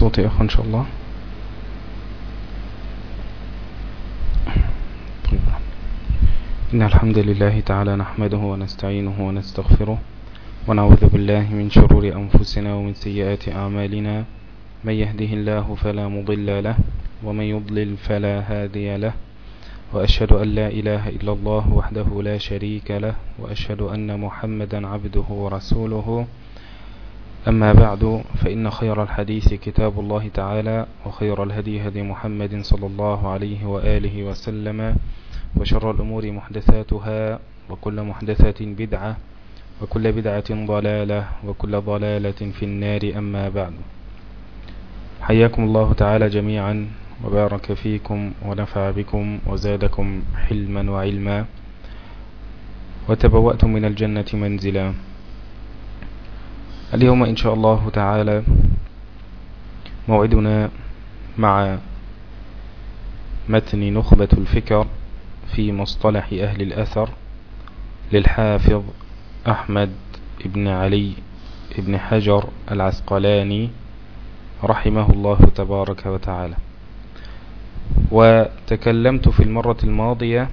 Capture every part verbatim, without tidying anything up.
الصوت يا أخوان إن شاء الله. إن الحمد لله تعالى نحمده ونستعينه ونستغفره ونعوذ بالله من شرور أنفسنا ومن سيئات أعمالنا. من يهده الله فلا مضل له ومن يضلل فلا هادي له، وأشهد أن لا إله إلا الله وحده لا شريك له، وأشهد أن محمدا عبده ورسوله. أما بعد، فإن خير الحديث كتاب الله تعالى، وخير الهدي هدي محمد صلى الله عليه وآله وسلم، وشر الأمور محدثاتها، وكل محدثة بدعة، وكل بدعة ضلالة، وكل ضلالة في النار. أما بعد، حياكم الله تعالى جميعا وبارك فيكم ونفع بكم وزادكم حلما وعلما، وتبوأتم من الجنة منزلا. اليوم إن شاء الله تعالى موعدنا مع متن نخبة الفكر في مصطلح أهل الأثر للحافظ أحمد بن علي بن حجر العسقلاني رحمه الله تبارك وتعالى. وتكلمت في المرة الماضية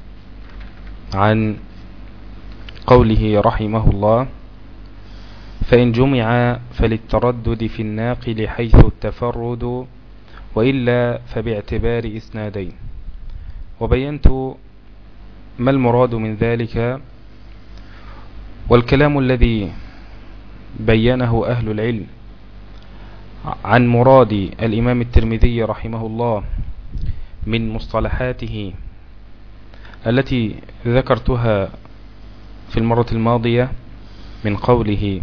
عن قوله رحمه الله: فإن جمع فللتردد في الناقل حيث التفرد، وإلا فباعتبار إسنادين. وبينت ما المراد من ذلك، والكلام الذي بينه أهل العلم عن مراد الإمام الترمذي رحمه الله من مصطلحاته التي ذكرتها في المرة الماضية، من قوله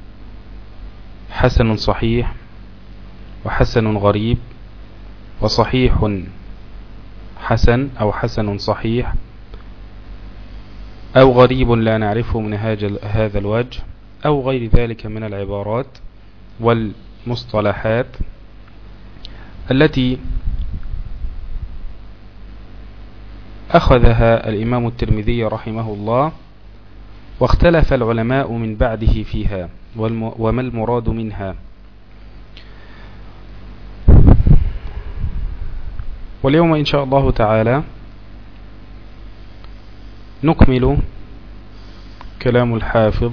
حسن صحيح، وحسن غريب، وصحيح حسن أو حسن صحيح، أو غريب لا نعرفه من هذا الوجه، أو غير ذلك من العبارات والمصطلحات التي أخذها الإمام الترمذي رحمه الله، واختلف العلماء من بعده فيها وما المراد منها. واليوم إن شاء الله تعالى نكمل كلام الحافظ،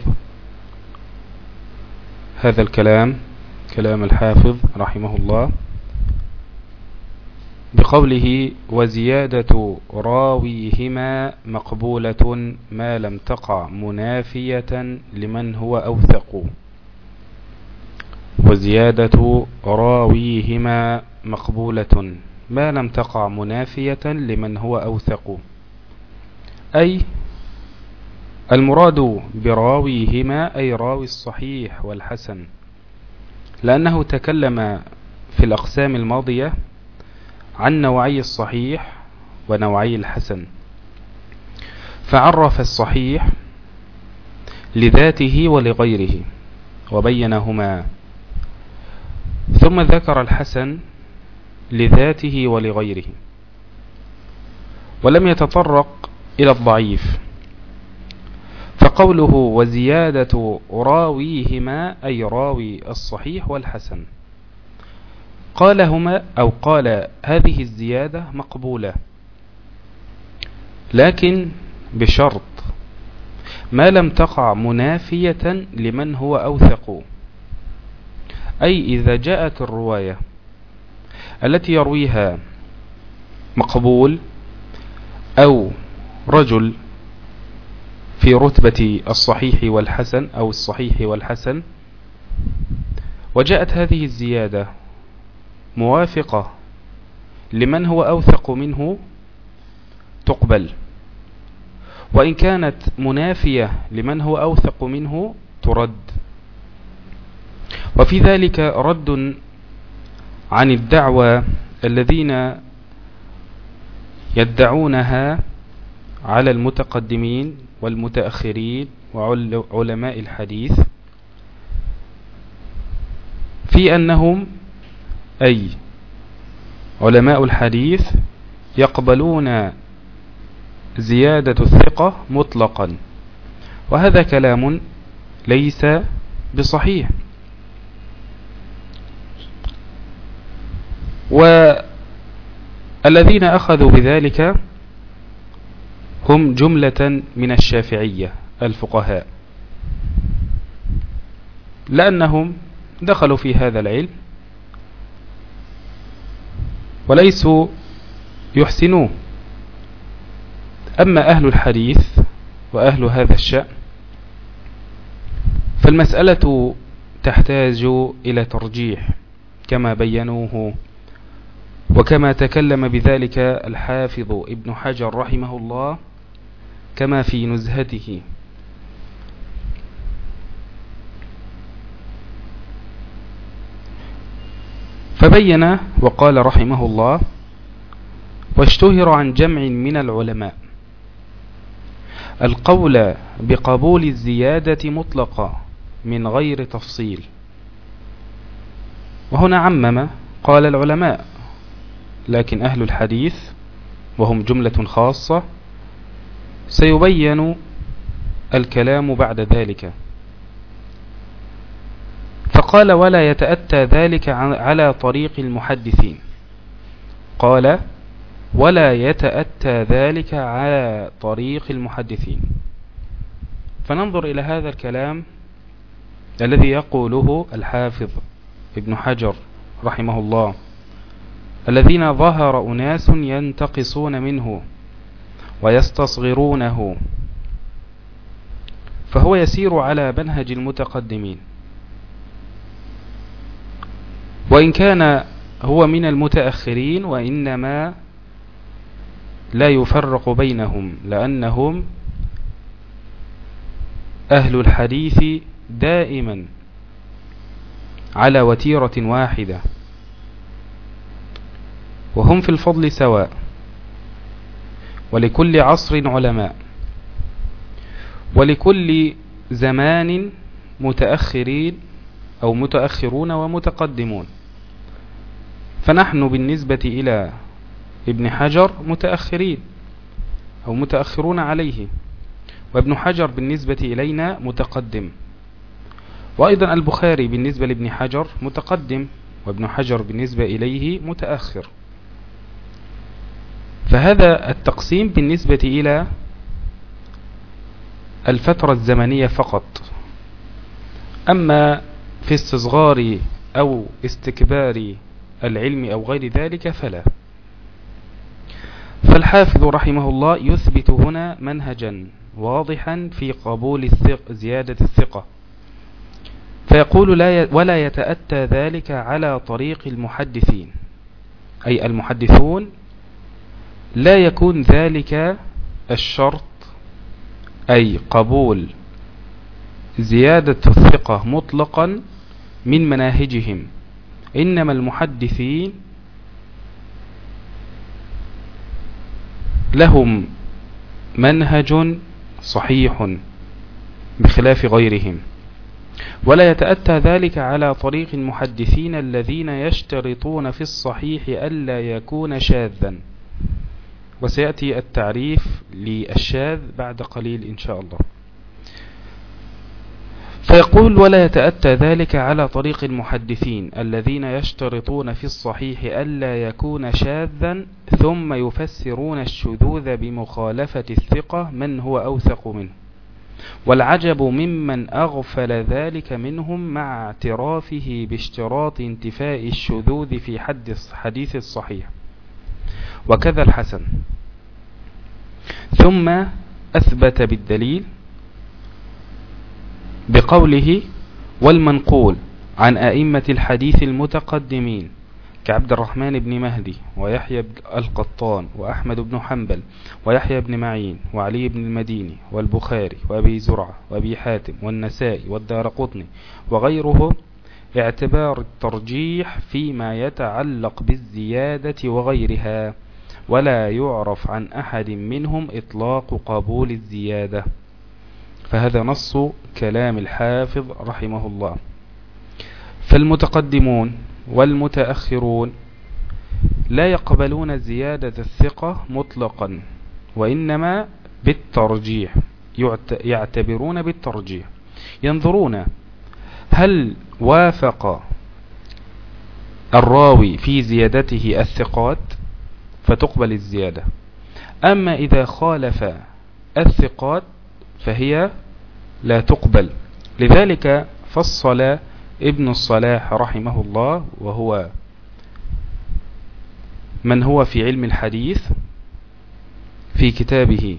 هذا الكلام كلام الحافظ رحمه الله، بقوله: وزيادة راويهما مقبولة ما لم تقع منافية لمن هو أوثق. وزيادة راويهما مقبولة ما لم تقع منافية لمن هو أوثق، أي المراد براويهما أي راوي الصحيح والحسن، لأنه تكلم في الأقسام الماضية عن نوعي الصحيح ونوعي الحسن، فعرف الصحيح لذاته ولغيره وبينهما، ثم ذكر الحسن لذاته ولغيره، ولم يتطرق إلى الضعيف. فقوله وزيادة راويهما أي راوي الصحيح والحسن، قال هما أو قال هذه الزيادة مقبولة، لكن بشرط ما لم تقع منافية لمن هو أوثق. أي إذا جاءت الرواية التي يرويها مقبول أو رجل في رتبة الصحيح والحسن أو الصحيح والحسن، وجاءت هذه الزيادة موافقة لمن هو أوثق منه، تقبل، وإن كانت منافية لمن هو أوثق منه ترد. وفي ذلك رد عن الدعوى الذين يدعونها على المتقدمين والمتأخرين وعلماء الحديث، في أنهم أي علماء الحديث يقبلون زيادة الثقة مطلقا، وهذا كلام ليس بصحيح. والذين أخذوا بذلك هم جملة من الشافعية الفقهاء، لأنهم دخلوا في هذا العلم وليسوا يحسنوه. أما أهل الحديث وأهل هذا الشأن فالمسألة تحتاج إلى ترجيح كما بينوه، وكما تكلم بذلك الحافظ ابن حجر رحمه الله كما في نزهته. فبين وقال رحمه الله: واشتهر عن جمع من العلماء القول بقبول الزيادة مطلقا من غير تفصيل. وهنا عمم قال العلماء، لكن أهل الحديث وهم جملة خاصة سيبين الكلام بعد ذلك. فقال: ولا يتأتى ذلك على طريق المحدثين. قال: ولا يتأتى ذلك على طريق المحدثين. فننظر إلى هذا الكلام الذي يقوله الحافظ ابن حجر رحمه الله، الذين ظهر أناس ينتقصون منه ويستصغرونه، فهو يسير على منهج المتقدمين، وإن كان هو من المتأخرين وإنما لا يفرق بينهم، لأنهم أهل الحديث دائما على وتيرة واحدة، وهم في الفضل سواء، ولكل عصر علماء، ولكل زمان متأخرين أو متأخرون ومتقدمون. فنحن بالنسبة إلى ابن حجر متأخرين أو متأخرون عليه، وابن حجر بالنسبة إلينا متقدم، وأيضا البخاري بالنسبة لابن حجر متقدم، وابن حجر بالنسبة إليه متأخر. فهذا التقسيم بالنسبة إلى الفترة الزمنية فقط. أما في استصغار أو استكبار العلم أو غير ذلك فلا. فالحافظ رحمه الله يثبت هنا منهجا واضحا في قبول الثق زيادة الثقة، فيقول: لا ي... ولا يتأتى ذلك على طريق المحدثين، أي المحدثون لا يكون ذلك الشرط، أي قبول زيادة الثقة مطلقا من مناهجهم، إنما المحدثين لهم منهج صحيح بخلاف غيرهم. ولا يتأتى ذلك على طريق المحدثين الذين يشترطون في الصحيح ألا يكون شاذا، وسيأتي التعريف للشاذ بعد قليل إن شاء الله. فيقول: ولا يتأتى ذلك على طريق المحدثين الذين يشترطون في الصحيح ألا يكون شاذا، ثم يفسرون الشذوذ بمخالفة الثقة من هو أوثق منه. والعجب ممن أغفل ذلك منهم مع اعترافه باشتراط انتفاء الشذوذ في حد حديث الصحيح، وكذا الحسن. ثم أثبت بالدليل بقوله: والمنقول عن أئمة الحديث المتقدمين كعبد الرحمن بن مهدي ويحيى القطان وأحمد بن حنبل ويحيى بن معين وعلي بن المديني والبخاري وأبي زرعة وأبي حاتم والنسائي والدارقطني وغيره، اعتبار الترجيح فيما يتعلق بالزيادة وغيرها، ولا يعرف عن أحد منهم إطلاق قبول الزيادة. فهذا نص كلام الحافظ رحمه الله. فالمتقدمون والمتأخرون لا يقبلون زيادة الثقة مطلقا، وإنما بالترجيح، يعتبرون بالترجيح، ينظرون هل وافق الراوي في زيادته الثقات فتقبل الزيادة. أما إذا خالف الثقات فهي لا تقبل. لذلك فصل ابن الصلاح رحمه الله، وهو من هو في علم الحديث، في كتابه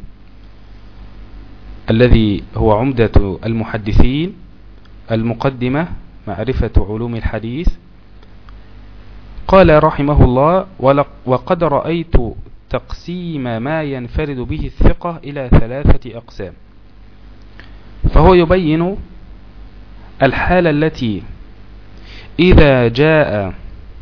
الذي هو عمدة المحدثين المقدمة معرفة علوم الحديث، قال رحمه الله: وقد رأيت تقسيم ما ينفرد به الثقة إلى ثلاثة أقسام. فهو يبين الحالة التي إذا جاء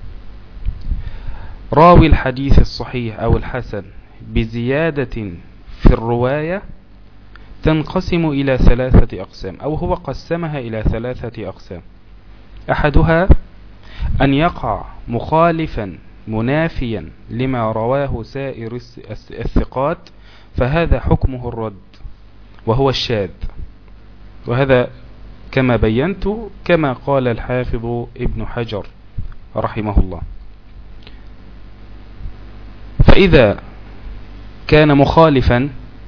راوي الحديث الصحيح أو الحسن بزيادة في الرواية تنقسم إلى ثلاثة أقسام، أو هو قسمها إلى ثلاثة أقسام. أحدها أن يقع مخالفا منافيا لما رواه سائر الثقات، فهذا حكمه الرد وهو الشاذ، وهذا كما بينت كما قال الحافظ ابن حجر رحمه الله. فإذا كان مخالفا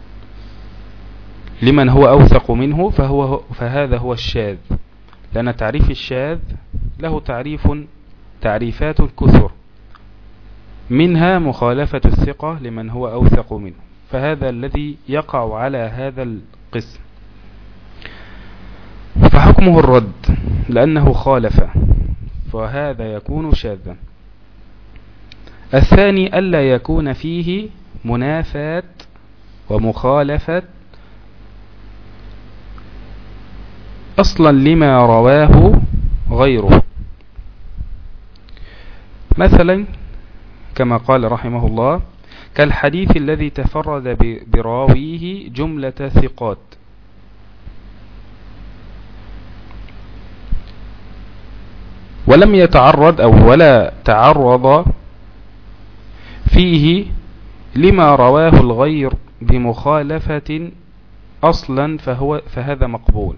لمن هو أوثق منه فهو فهذا هو الشاذ، لأن تعريف الشاذ له تعريف تعريفات كثر، منها مخالفة الثقة لمن هو أوثق منه، فهذا الذي يقع على هذا القسم فحكمه الرد لأنه خالف، فهذا يكون شاذا. الثاني ألا يكون فيه منافاة ومخالفة أصلا لما رواه غيره، مثلا كما قال رحمه الله: كالحديث الذي تفرد براويه جملة ثقات، ولم يتعرض أو ولا تعرض فيه لما رواه الغير بمخالفة أصلا، فهو فهذا مقبول.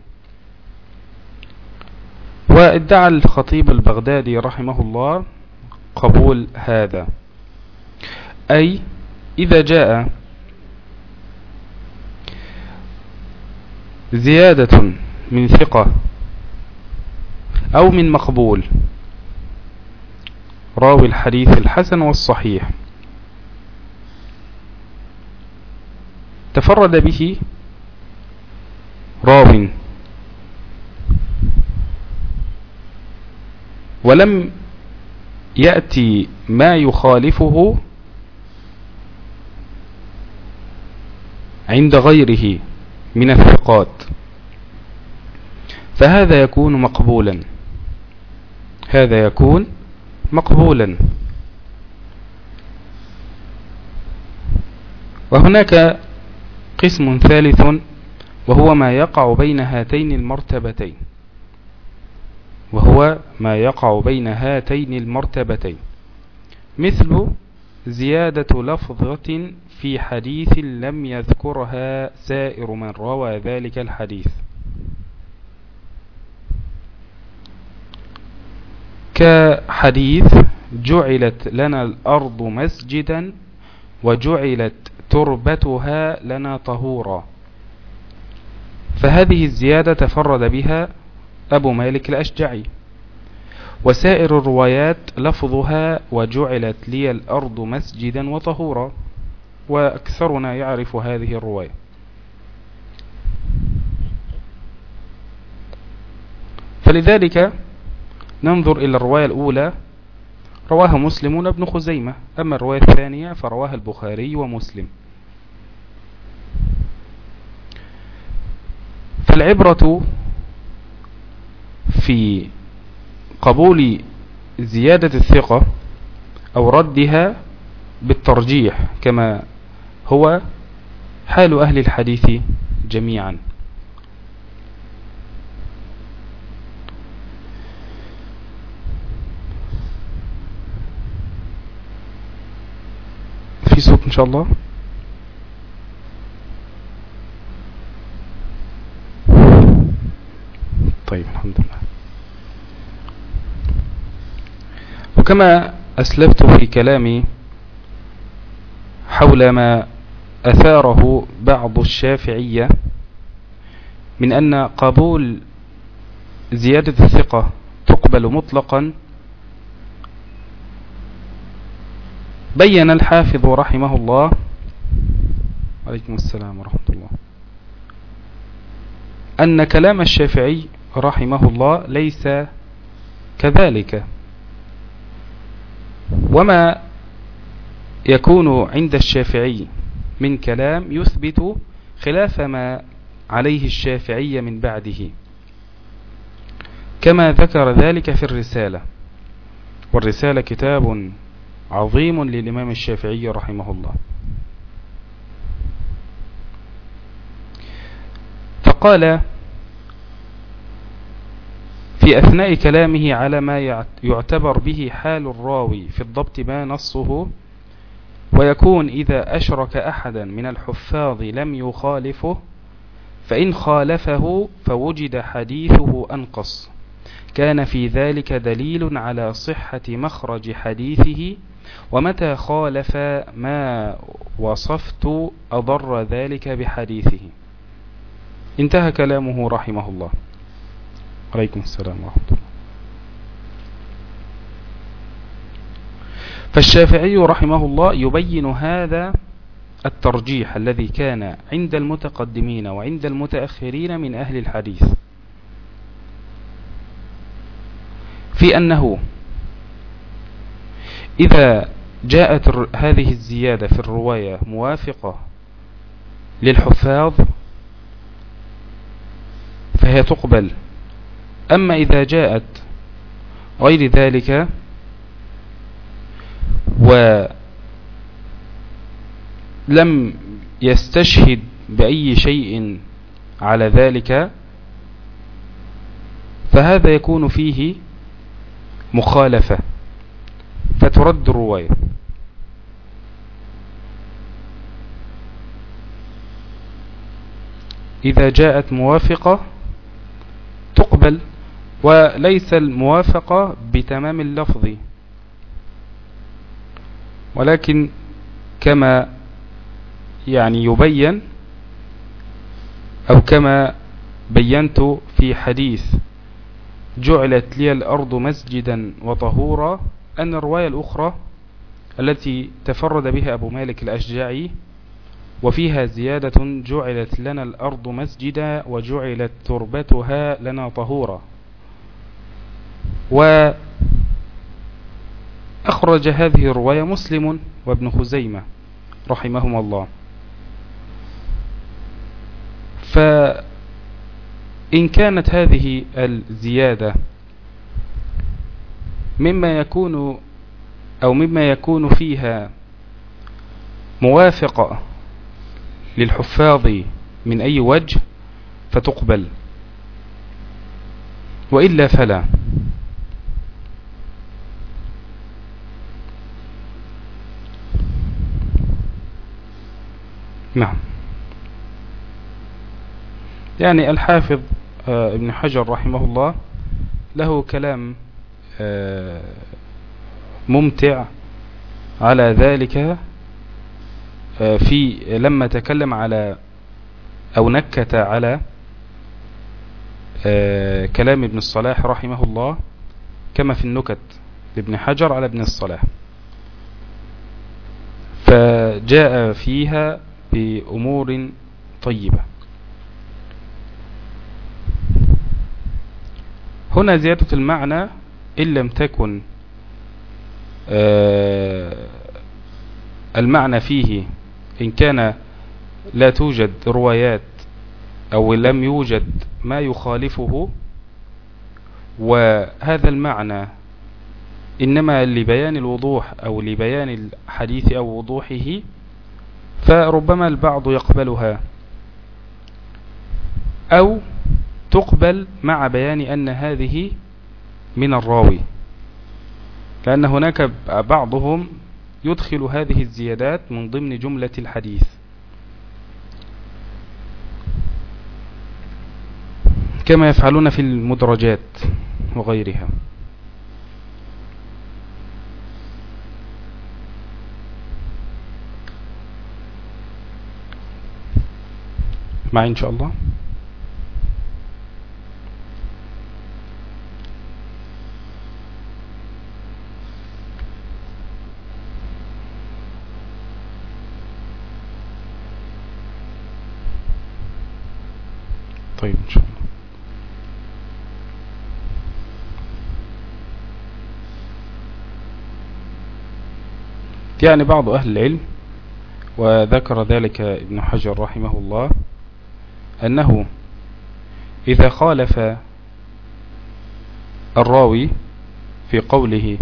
وادعى الخطيب البغدادي رحمه الله قبول هذا، أي إذا جاء زيادة من ثقة أو من مقبول راوي الحديث الحسن والصحيح تفرد به راو ولم يأتي ما يخالفه عند غيره من الثقات، فهذا يكون مقبولا، هذا يكون مقبولا. وهناك قسم ثالث وهو ما يقع بين هاتين المرتبتين، وهو ما يقع بين هاتين المرتبتين، مثل زيادة لفظة في حديث لم يذكرها سائر من روى ذلك الحديث، كحديث جعلت لنا الأرض مسجدا وجعلت تربتها لنا طهورا، فهذه الزيادة تفرد بها أبو مالك الأشجعي، وسائر الروايات لفظها وجعلت لي الأرض مسجدا وطهورا، وأكثرنا يعرف هذه الرواية. فلذلك ننظر إلى الرواية الأولى رواها مسلم وابن خزيمة، أما الرواية الثانية فرواها البخاري ومسلم. فالعبرة في قبول زيادة الثقة أو ردها بالترجيح كما هو حال أهل الحديث جميعا. في صوت إن شاء الله؟ طيب الحمد لله. وكما أسلفت في كلامي حول ما أثاره بعض الشافعية من أن قبول زيادة الثقة تقبل مطلقا، بين الحافظ رحمه الله عليكم السلام ورحمة الله أن كلام الشافعي رحمه الله ليس كذلك، وما يكون عند الشافعي من كلام يثبت خلاف ما عليه الشافعي من بعده، كما ذكر ذلك في الرسالة. والرسالة كتاب عظيم للإمام الشافعي رحمه الله. فقال في أثناء كلامه على ما يعتبر به حال الراوي في الضبط ما نصه، ويكون إذا أشرك أحدا من الحفاظ لم يخالفه، فإن خالفه فوجد حديثه أنقص، كان في ذلك دليل على صحة مخرج حديثه، ومتى خالف ما وصفت أضر ذلك بحديثه. انتهى كلامه رحمه الله. عليكم السلام ورحمة الله. فالشافعي رحمه الله يبين هذا الترجيح الذي كان عند المتقدمين وعند المتأخرين من أهل الحديث، في أنه إذا جاءت هذه الزيادة في الرواية موافقة للحفاظ فهي تقبل، أما إذا جاءت غير ذلك ولم يستشهد بأي شيء على ذلك فهذا يكون فيه مخالفة فترد الرواية. إذا جاءت موافقة تقبل، وليس الموافقة بتمام اللفظ، ولكن كما يعني يبين أو كما بينت في حديث جعلت لي الأرض مسجدا وطهورا، أن الرواية الأخرى التي تفرد بها أبو مالك الأشجعي وفيها زيادة جعلت لنا الأرض مسجدا وجعلت تربتها لنا طهورا، وأخرج هذه الرواية مسلم وابن خزيمة رحمهما الله. فإن كانت هذه الزيادة مما يكون أو مما يكون فيها موافقة للحفاظ من أي وجه فتقبل، وإلا فلا. نعم. يعني الحافظ ابن حجر رحمه الله له كلام ممتع على ذلك في لما تكلم على أو نكت على كلام ابن الصلاح رحمه الله، كما في النكت لابن حجر على ابن الصلاح، فجاء فيها بأمور طيبة. هنا زيادة المعنى إن لم تكن المعنى فيه، إن كان لا توجد روايات أو لم يوجد ما يخالفه، وهذا المعنى إنما لبيان الوضوح أو لبيان الحديث أو وضوحه، فربما البعض يقبلها أو تقبل مع بيان أن هذه من الراوي، لأن هناك بعضهم يدخل هذه الزيادات من ضمن جملة الحديث، كما يفعلون في المدرجات وغيرها. معي إن شاء الله. طيب إن شاء الله. يعني بعض أهل العلم وذكر ذلك ابن حجر رحمه الله أنه إذا خالف الراوي في قوله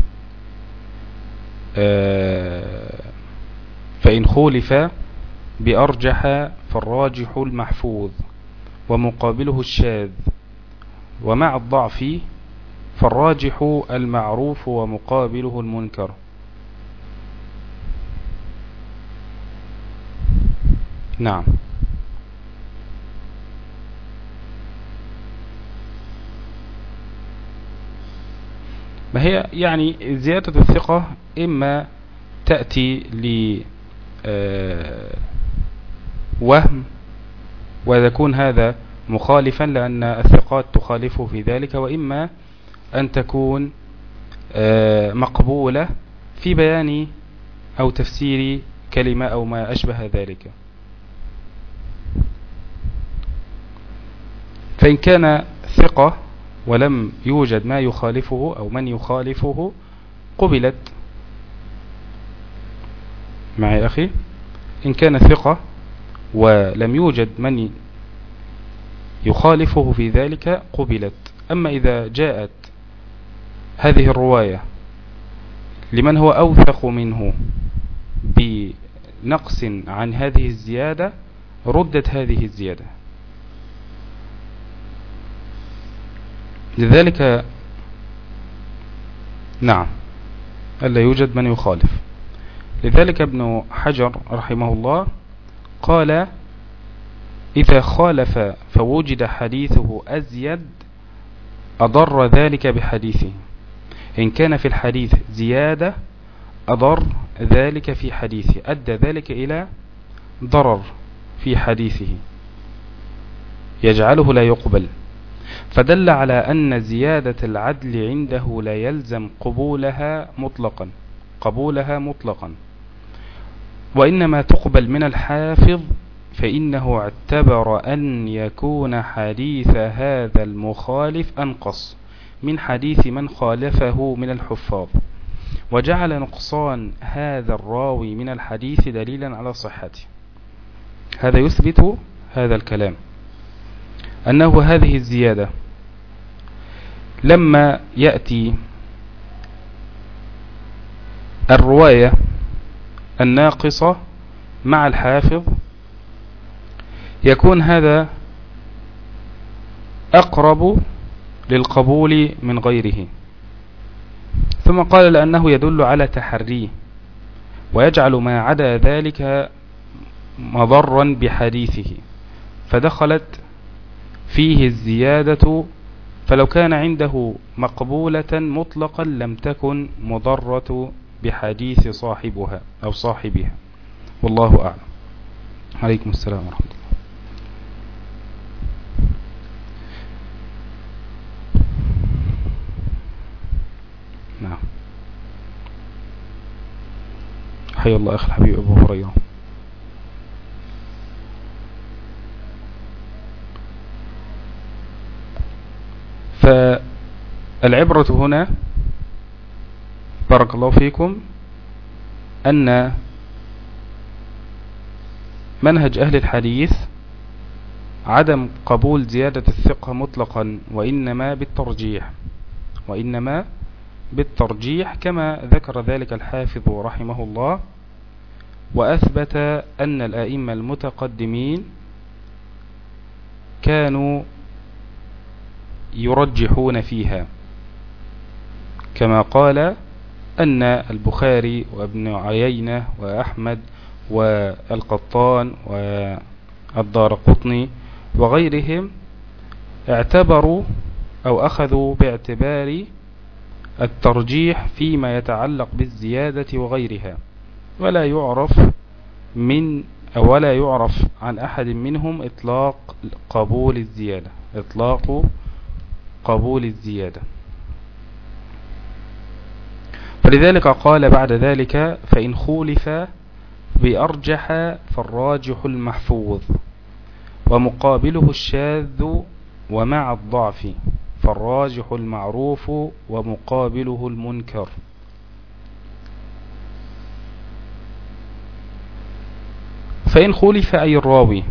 فإن خولف بأرجح فالراجح المحفوظ ومقابله الشاذ، ومع الضعف فالراجح المعروف ومقابله المنكر. نعم. ما هي يعني زيادة الثقة إما تأتي لوهم ويكون هذا مخالفا لأن الثقات تخالفه في ذلك، وإما أن تكون مقبولة في بيان أو تفسير كلمة أو ما أشبه ذلك. فإن كان ثقة ولم يوجد ما يخالفه أو من يخالفه قبلت. معي أخي؟ إن كان ثقة ولم يوجد من يخالفه في ذلك قبلت. أما إذا جاءت هذه الرواية لمن هو أوثق منه بنقص عن هذه الزيادة ردت هذه الزيادة. لذلك نعم ألا يوجد من يخالف. لذلك ابن حجر رحمه الله قال إذا خالف فوجد حديثه أزيد أضر ذلك بحديثه. إن كان في الحديث زيادة أضر ذلك في حديثه، أدى ذلك إلى ضرر في حديثه يجعله لا يقبل. فدل على أن زيادة العدل عنده لا يلزم قبولها مطلقا قبولها مطلقا وإنما تقبل من الحافظ، فإنه اعتبر أن يكون حديث هذا المخالف أنقص من حديث من خالفه من الحفاظ، وجعل نقصان هذا الراوي من الحديث دليلا على صحته. هذا يثبت هذا الكلام، أنه هذه الزيادة لما يأتي الرواية الناقصة مع الحافظ يكون هذا أقرب للقبول من غيره. ثم قال لأنه يدل على تحريه ويجعل ما عدا ذلك مضرا بحديثه، فدخلت فيه الزيادة، فلو كان عنده مقبولة مطلقا لم تكن مضرة بحديث صاحبها أو صاحبها. والله أعلم. عليكم السلام ورحمة الله. نعم. حي الله أخي الحبيب أبو هريرة. فالعبرة هنا بارك الله فيكم أن منهج أهل الحديث عدم قبول زيادة الثقة مطلقا، وإنما بالترجيح وإنما بالترجيح كما ذكر ذلك الحافظ رحمه الله، وأثبت أن الأئمة المتقدمين كانوا يرجحون فيها، كما قال أن البخاري وابن عيينة وأحمد والقطان والدارقطني وغيرهم اعتبروا أو أخذوا باعتبار الترجيح فيما يتعلق بالزيادة وغيرها، ولا يعرف من ولا يعرف عن أحد منهم إطلاق قبول الزيادة إطلاق قبول الزيادة. فلذلك قال بعد ذلك: فإن خولف بأرجح فالراجح المحفوظ، ومقابله الشاذ، ومع الضعف فالراجح المعروف، ومقابله المنكر. فإن خولف أي الراوي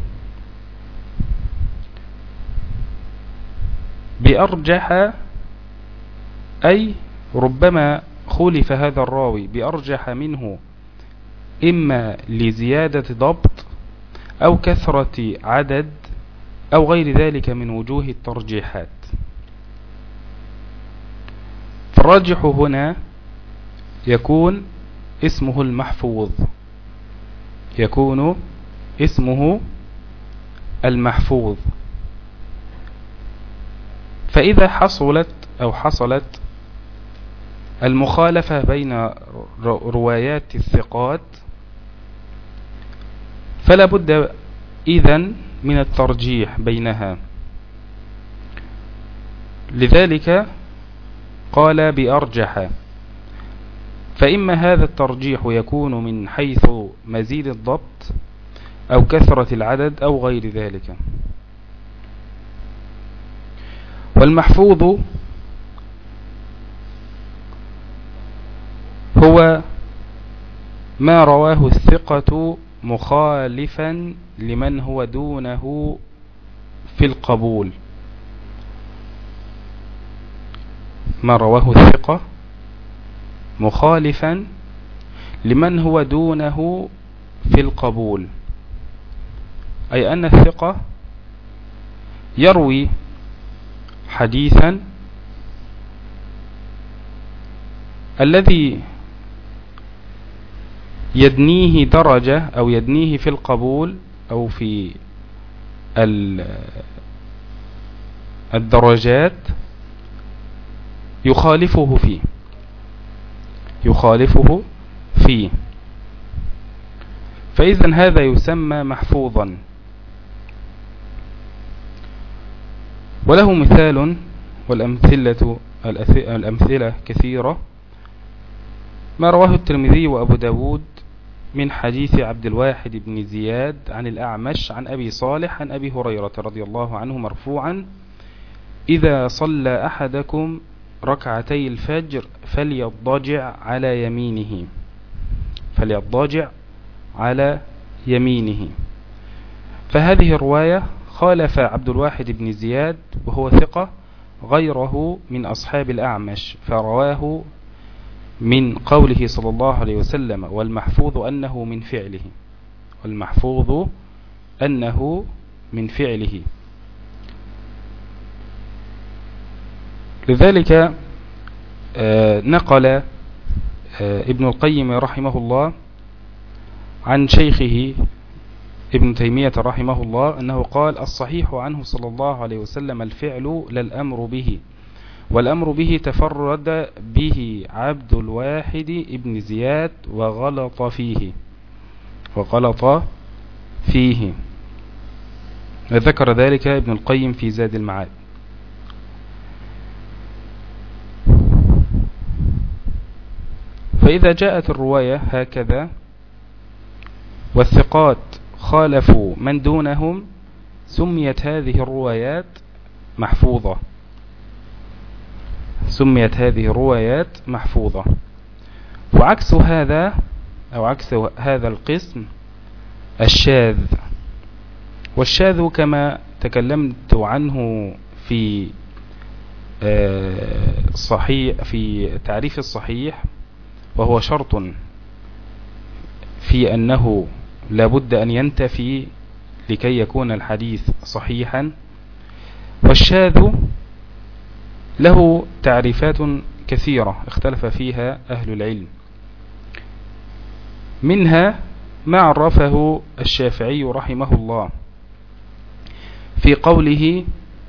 بأرجح، أي ربما خولف هذا الراوي بأرجح منه، إما لزيادة ضبط أو كثرة عدد أو غير ذلك من وجوه الترجيحات. فالراجح هنا يكون اسمه المحفوظ يكون اسمه المحفوظ. فإذا حصلت أو حصلت المخالفة بين روايات الثقات فلا بد إذن من الترجيح بينها. لذلك قال بأرجح، فإما هذا الترجيح يكون من حيث مزيد الضبط أو كثرة العدد أو غير ذلك. والمحفوظ هو ما رواه الثقة مخالفا لمن هو دونه في القبول. ما رواه الثقة مخالفا لمن هو دونه في القبول، أي أن الثقة يروي حديثا الذي يدنيه درجة أو يدنيه في القبول أو في الدرجات يخالفه فيه يخالفه فيه فإذن هذا يسمى محفوظا. وله مثال، والأمثلة الأمثلة كثيرة. ما رواه الترمذي وأبو داود من حديث عبد الواحد بن زياد عن الأعمش عن أبي صالح عن أبي هريرة رضي الله عنه مرفوعا: إذا صلى أحدكم ركعتي الفجر فليضجع على يمينه فليضجع على يمينه. فهذه الرواية خالف عبد الواحد بن زياد وهو ثقة غيره من أصحاب الأعمش، فرواه من قوله صلى الله عليه وسلم: والمحفوظ أنه من فعله والمحفوظ أنه من فعله. لذلك نقل ابن القيم رحمه الله عن شيخه ابن تيمية رحمه الله أنه قال: الصحيح عنه صلى الله عليه وسلم الفعل لا الأمر به، والأمر به تفرد به عبد الواحد ابن زياد وغلط فيه وغلط فيه ذكر ذلك ابن القيم في زاد المعاد. فإذا جاءت الرواية هكذا والثقات خالفوا من دونهم سميت هذه الروايات محفوظة سميت هذه الروايات محفوظة. وعكس هذا أو عكس هذا القسم الشاذ. والشاذ كما تكلمت عنه في صحيح في تعريف الصحيح، وهو شرط في أنه لابد أن ينتفي لكي يكون الحديث صحيحا. والشاذ له تعريفات كثيرة اختلف فيها أهل العلم، منها ما عرفه الشافعي رحمه الله في قوله: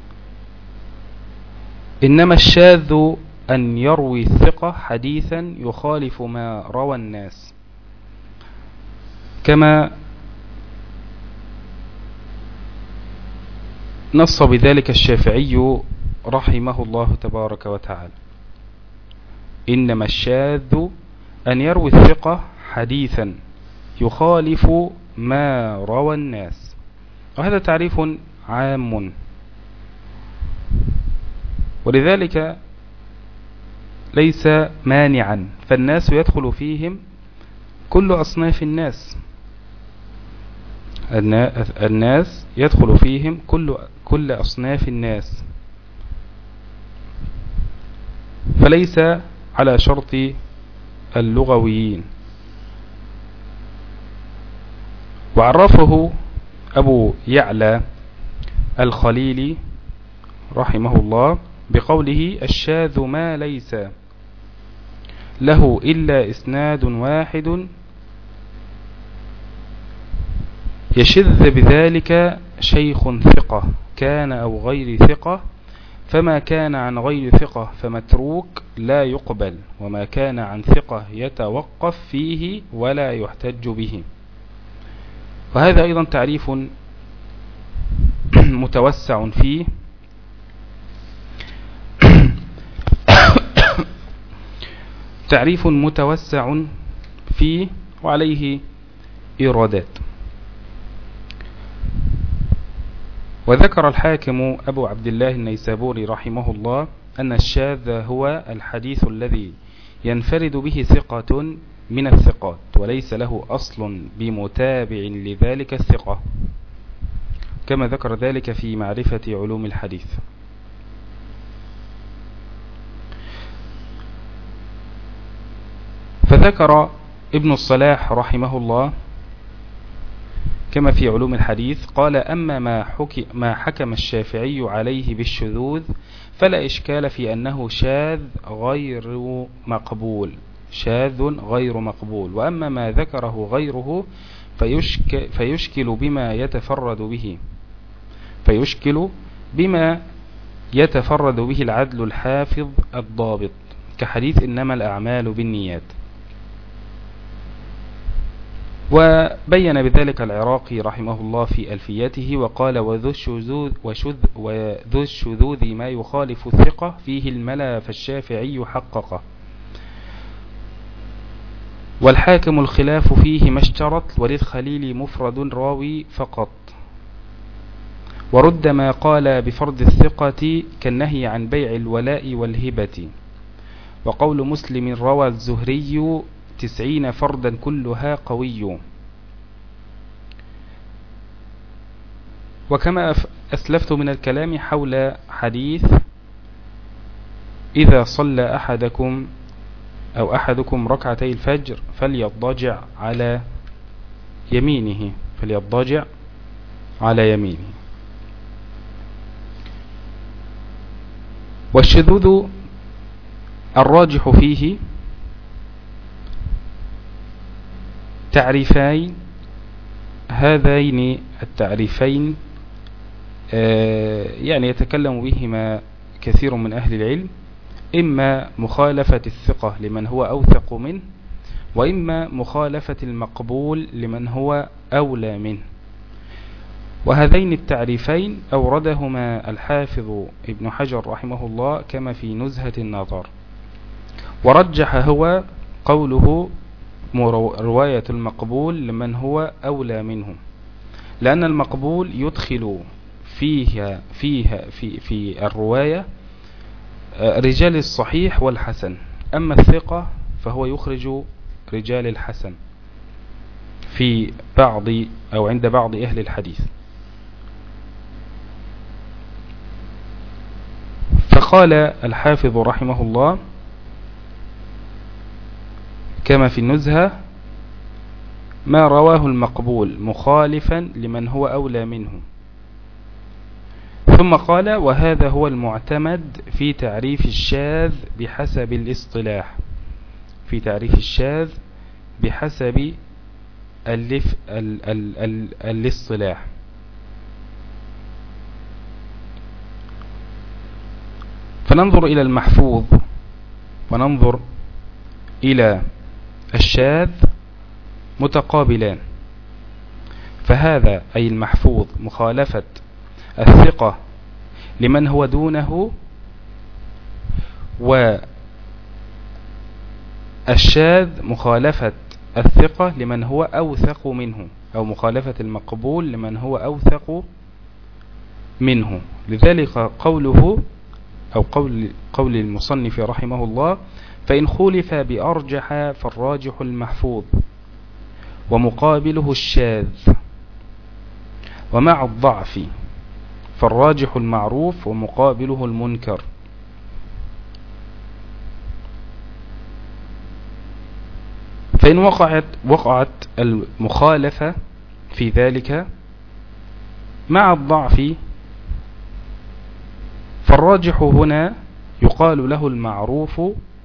إنما الشاذ أن يروي الثقة حديثا يخالف ما روى الناس، كما نص بذلك الشافعي رحمه الله تبارك وتعالى: إنما الشاذ أن يروي الثقة حديثا يخالف ما روى الناس. وهذا تعريف عام، ولذلك ليس مانعا، فالناس يدخل فيهم كل أصناف الناس، الناس يدخل فيهم كل كل أصناف الناس، فليس على شرط اللغويين. وعرفه أبو يعلى الخليلي رحمه الله بقوله: الشاذ ما ليس له إلا إسناد واحد يشذ بذلك شيخ ثقة كان أو غير ثقة، فما كان عن غير ثقة فمتروك لا يقبل، وما كان عن ثقة يتوقف فيه ولا يحتج به. وهذا أيضا تعريف متوسع فيه تعريف متوسع فيه وعليه إيرادات. وذكر الحاكم أبو عبد الله النيسابوري رحمه الله أن الشاذ هو الحديث الذي ينفرد به ثقة من الثقات وليس له أصل بمتابع لذلك الثقة، كما ذكر ذلك في معرفة علوم الحديث. فذكر ابن الصلاح رحمه الله كما في علوم الحديث قال: أما ما, حكي ما حكم الشافعي عليه بالشذوذ فلا إشكال في أنه شاذ غير مقبول شاذ غير مقبول وأما ما ذكره غيره فيشك فيشكل بما يتفرد به فيشكل بما يتفرد به العدل الحافظ الضابط، كحديث إنما الأعمال بالنيات. وبين بذلك العراقي رحمه الله في ألفيته وقال: وذو الشذوذ, وذو الشذوذ ما يخالف الثقة فيه الملا فالشافعي حققه، والحاكم الخلاف فيه ما اشترط، وللخليل مفرد راوي فقط. ورد ما قال بفرض الثقة كالنهي عن بيع الولاء والهبة. وقول مسلم روى الزهري تسعين فردا كلها قوي. وكما أسلفت من الكلام حول حديث إذا صلى أحدكم أو أحدكم ركعتي الفجر فليضجع على يمينه فليضجع على يمينه. والشذوذ الراجح فيه تعريفين، هذين التعريفين يعني يتكلم بهما كثير من أهل العلم، إما مخالفة الثقة لمن هو أوثق منه، وإما مخالفة المقبول لمن هو أولى منه. وهذين التعريفين أوردهما الحافظ ابن حجر رحمه الله كما في نزهة النظر، ورجح هو قوله رواية المقبول لمن هو أولى منه، لأن المقبول يدخل فيها فيها في في الرواية رجال الصحيح والحسن، أما الثقة فهو يخرج رجال الحسن في بعض أو عند بعض أهل الحديث. فقال الحافظ رحمه الله كما في النزهة: ما رواه المقبول مخالفا لمن هو أولى منه. ثم قال: وهذا هو المعتمد في تعريف الشاذ بحسب الاصطلاح في تعريف الشاذ بحسب الف ال ال ال الاصطلاح. فننظر إلى المحفوظ وننظر إلى الشاذ متقابلان، فهذا أي المحفوظ مخالفة الثقة لمن هو دونه، والشاذ مخالفة الثقة لمن هو أوثق منه، أو مخالفة المقبول لمن هو أوثق منه. لذلك قوله أو قول, قول المصنف رحمه الله: فإن خولف بأرجح فالراجح المحفوظ ومقابله الشاذ، ومع الضعف فالراجح المعروف ومقابله المنكر. فإن وقعت, وقعت المخالفة في ذلك مع الضعف فالراجح هنا يقال له المعروف،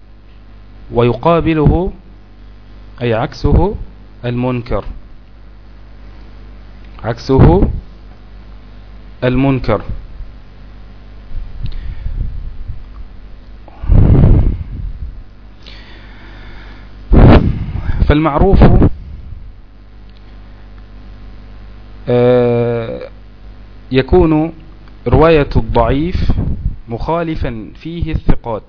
ويقابله أي عكسه المنكر، عكسه المنكر. فالمعروف يكون رواية الضعيف مخالفا فيه الثقات.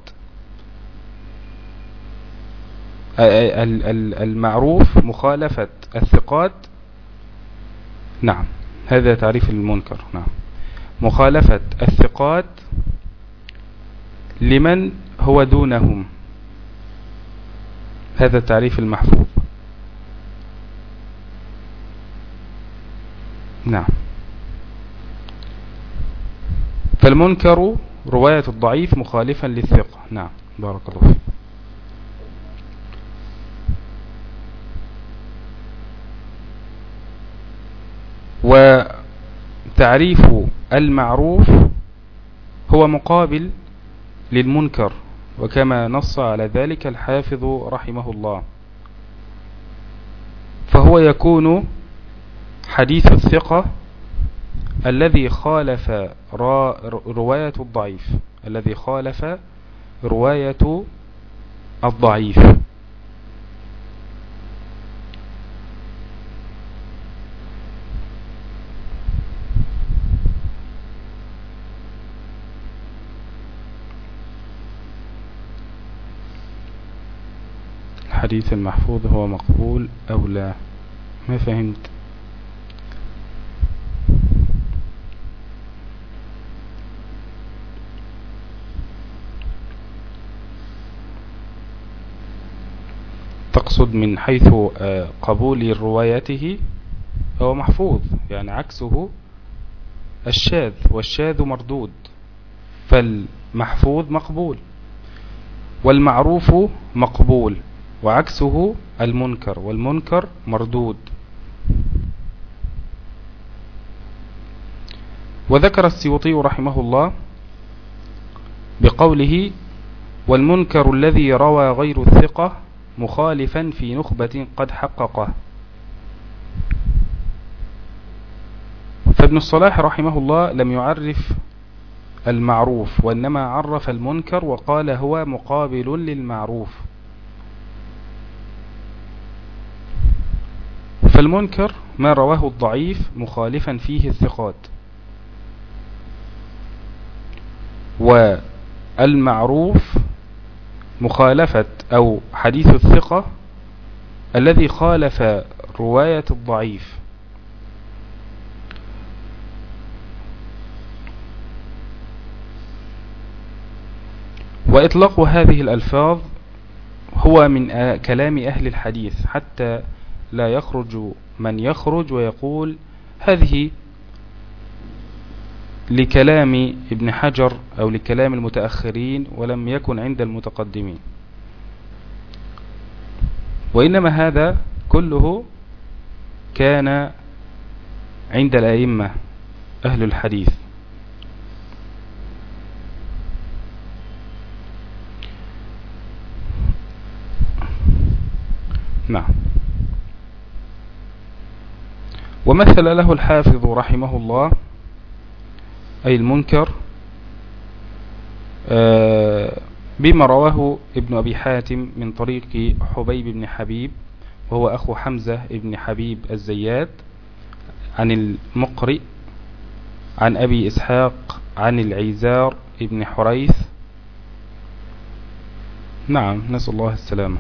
المعروف مخالفة الثقات، نعم هذا تعريف المنكر، نعم مخالفة الثقات لمن هو دونهم، هذا التعريف المحفوظ. نعم. فالمنكر رواية الضعيف مخالفا للثقة. نعم بارك الله فيك. وتعريف المعروف هو مقابل للمنكر، وكما نص على ذلك الحافظ رحمه الله، فهو يكون حديث الثقة الذي خالف رواية الضعيف، الذي خالف رواية الضعيف. الحديث المحفوظ هو مقبول أو لا؟ ما فهمت. تقصد من حيث قبول روايته هو محفوظ، يعني عكسه الشاذ، والشاذ مردود، فالمحفوظ مقبول، والمعروف مقبول، وعكسه المنكر، والمنكر مردود. وذكر السيوطي رحمه الله بقوله: والمنكر الذي روى غير الثقة مخالفا في نخبة قد حققه. فابن الصلاح رحمه الله لم يعرف المعروف، وإنما عرف المنكر وقال هو مقابل للمعروف. فالمنكر ما رواه الضعيف مخالفا فيه الثقات، والمعروف مخالفة أو حديث الثقة الذي خالف رواية الضعيف. وإطلاق هذه الألفاظ هو من كلام أهل الحديث، حتى لا يخرج من يخرج ويقول هذه لكلام ابن حجر أو لكلام المتأخرين ولم يكن عند المتقدمين، وإنما هذا كله كان عند الأئمة أهل الحديث. نعم. ومثل له الحافظ رحمه الله أي المنكر بما رواه ابن أبي حاتم من طريق حبيب بن حبيب، وهو أخو حمزة بن حبيب الزيات، عن المقرئ عن أبي إسحاق عن العيزار ابن حريث. نعم، نسأل الله السلامة.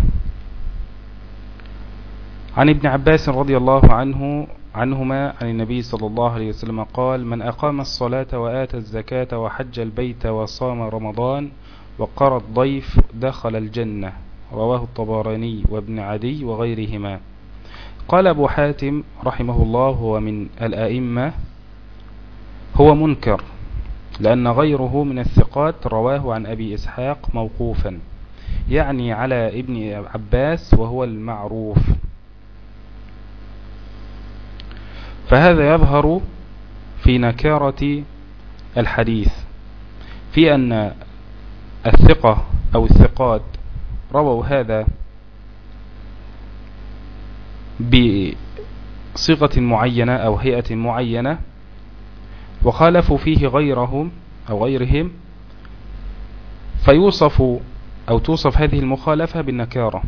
عن ابن عباس رضي الله عنه عنهما عن النبي صلى الله عليه وسلم قال: من أقام الصلاة وآتى الزكاة وحج البيت وصام رمضان وقرى الضيف دخل الجنة. رواه الطبراني وابن عدي وغيرهما. قال أبو حاتم رحمه الله: هو من الأئمة، هو منكر، لأن غيره من الثقات رواه عن أبي إسحاق موقوفا، يعني على ابن عباس، وهو المعروف. فهذا يظهر في نكارة الحديث، في أن الثقة أو الثقات رووا هذا بصيغة معينة أو هيئة معينة، وخالفوا فيه غيرهم أو غيرهم، فيوصف أو توصف هذه المخالفة بالنكارة.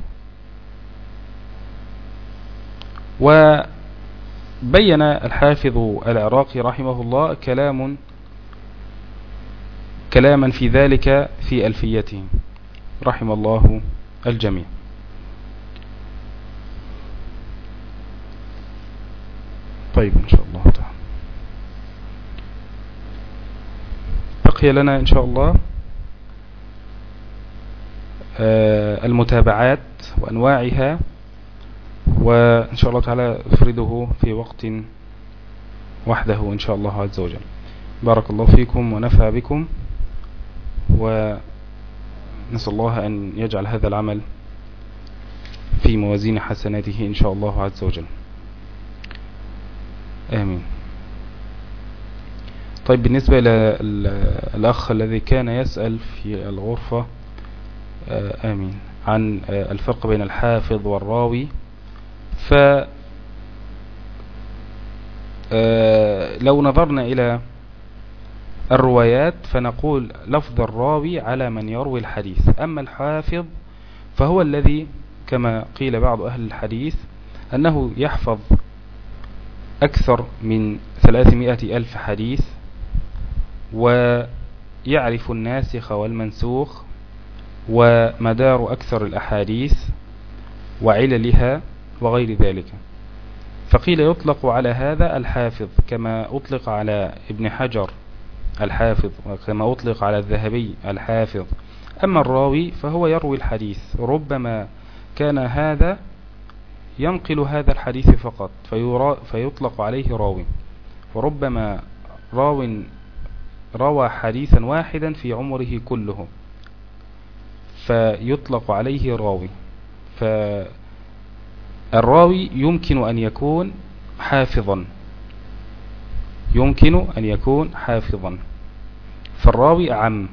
وبين الحافظ العراقي رحمه الله كلام كلاما في ذلك في ألفيته، رحم الله الجميع. طيب إن شاء الله تعالى بقي لنا إن شاء الله المتابعات وأنواعها، وإن شاء الله تعالى أفرده في وقت وحده إن شاء الله عز وجل. بارك الله فيكم ونفع بكم، ونسأل الله أن يجعل هذا العمل في موازين حسناته إن شاء الله عز وجل، آمين. طيب، بالنسبة للأخ الذي كان يسأل في الغرفة آمين عن الفرق بين الحافظ والراوي، فلو نظرنا إلى الروايات فنقول لفظ الراوي على من يروي الحديث، أما الحافظ فهو الذي كما قيل بعض أهل الحديث أنه يحفظ أكثر من ثلاثمائة ألف حديث، ويعرف الناسخ والمنسوخ ومدار أكثر الأحاديث وعللها وغير ذلك. فقيل يطلق على هذا الحافظ كما أطلق على ابن حجر الحافظ، وكما أطلق على الذهبي الحافظ. أما الراوي فهو يروي الحديث، ربما كان هذا ينقل هذا الحديث فقط فيطلق عليه راوي، وربما راو روى حديثا واحدا في عمره كله فيطلق عليه راوي. فالراوي يمكن أن يكون حافظا، يمكن أن يكون حافظا فالراوي أعم،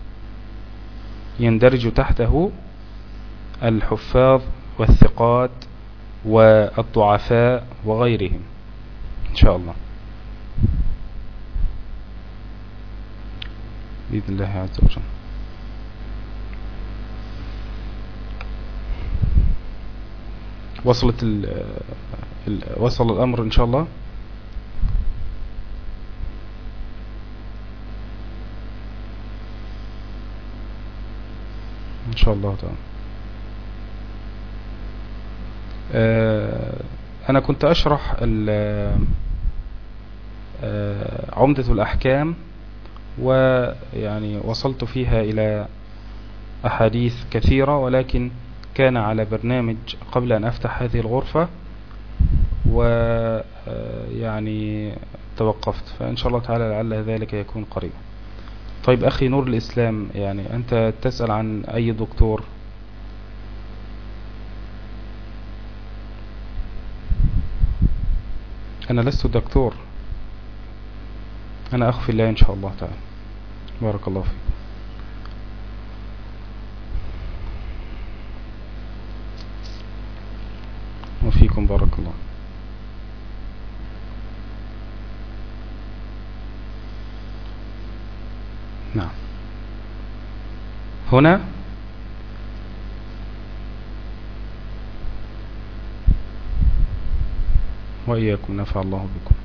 يندرج تحته الحفاظ والثقات والضعفاء وغيرهم إن شاء الله بإذن الله عز وجل. وصلت ال ال وصل الأمر إن شاء الله. إن شاء الله تعالى. أنا كنت أشرح عمدة الأحكام، ويعني وصلت فيها إلى أحاديث كثيرة، ولكن كان على برنامج قبل أن أفتح هذه الغرفة ويعني توقفت، فإن شاء الله تعالى لعل ذلك يكون قريب. طيب أخي نور الإسلام، يعني أنت تسأل عن أي دكتور؟ أنا لست دكتور، أنا أخ في الله إن شاء الله تعالى. بارك الله فيك. وفيكم بارك الله. نعم، هنا وإياكم، نفع الله بكم.